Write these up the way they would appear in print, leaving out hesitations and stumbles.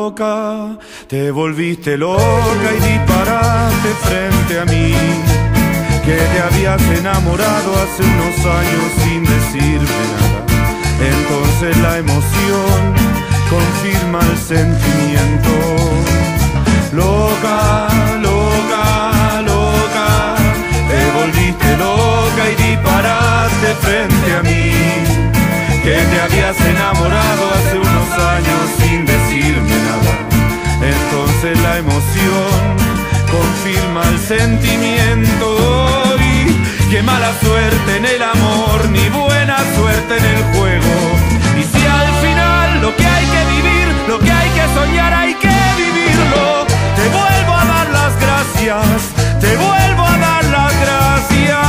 loca, te volviste loca y disparaste frente a mí, que te habías enamorado hace unos años sin decirme nada. Entonces la emoción confirma el sentimiento. Loca, loca, loca, te volviste loca y disparaste frente a mí, que te habías enamorado hace unos años sin decirme nada. Entonces la emoción confirma el sentimiento. Y qué mala suerte en el amor, ni buena suerte en el juego. Y si al final lo que hay que vivir, lo que hay que soñar, hay que vivirlo. Te vuelvo a dar las gracias, te vuelvo a dar las gracias.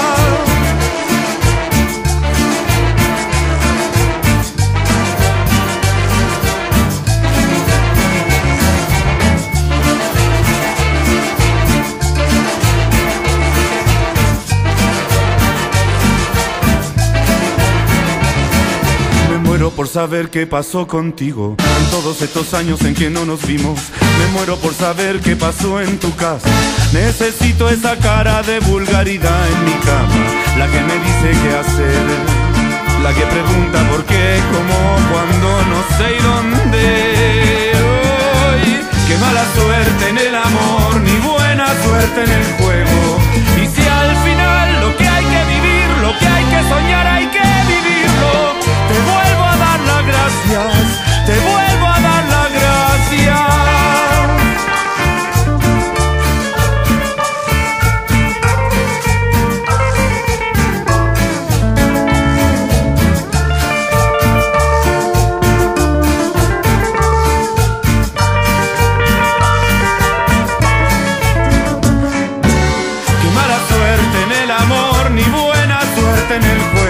Me muero por saber qué pasó contigo en todos estos años en que no nos vimos. Me muero por saber qué pasó en tu casa. Necesito esa cara de vulgaridad en mi cama, la que me dice qué hacer, la que pregunta por qué, cómo, cuándo, no sé y dónde. Hoy, qué mala suerte en el amor, ni buena suerte en el juego. Y si al final lo que hay que vivir, lo que hay que soñar, hay que vivirlo. Te vuelvo a dar las gracias, te vuelvo a dar las gracias. Qué mala suerte en el amor, ni buena suerte en el juego.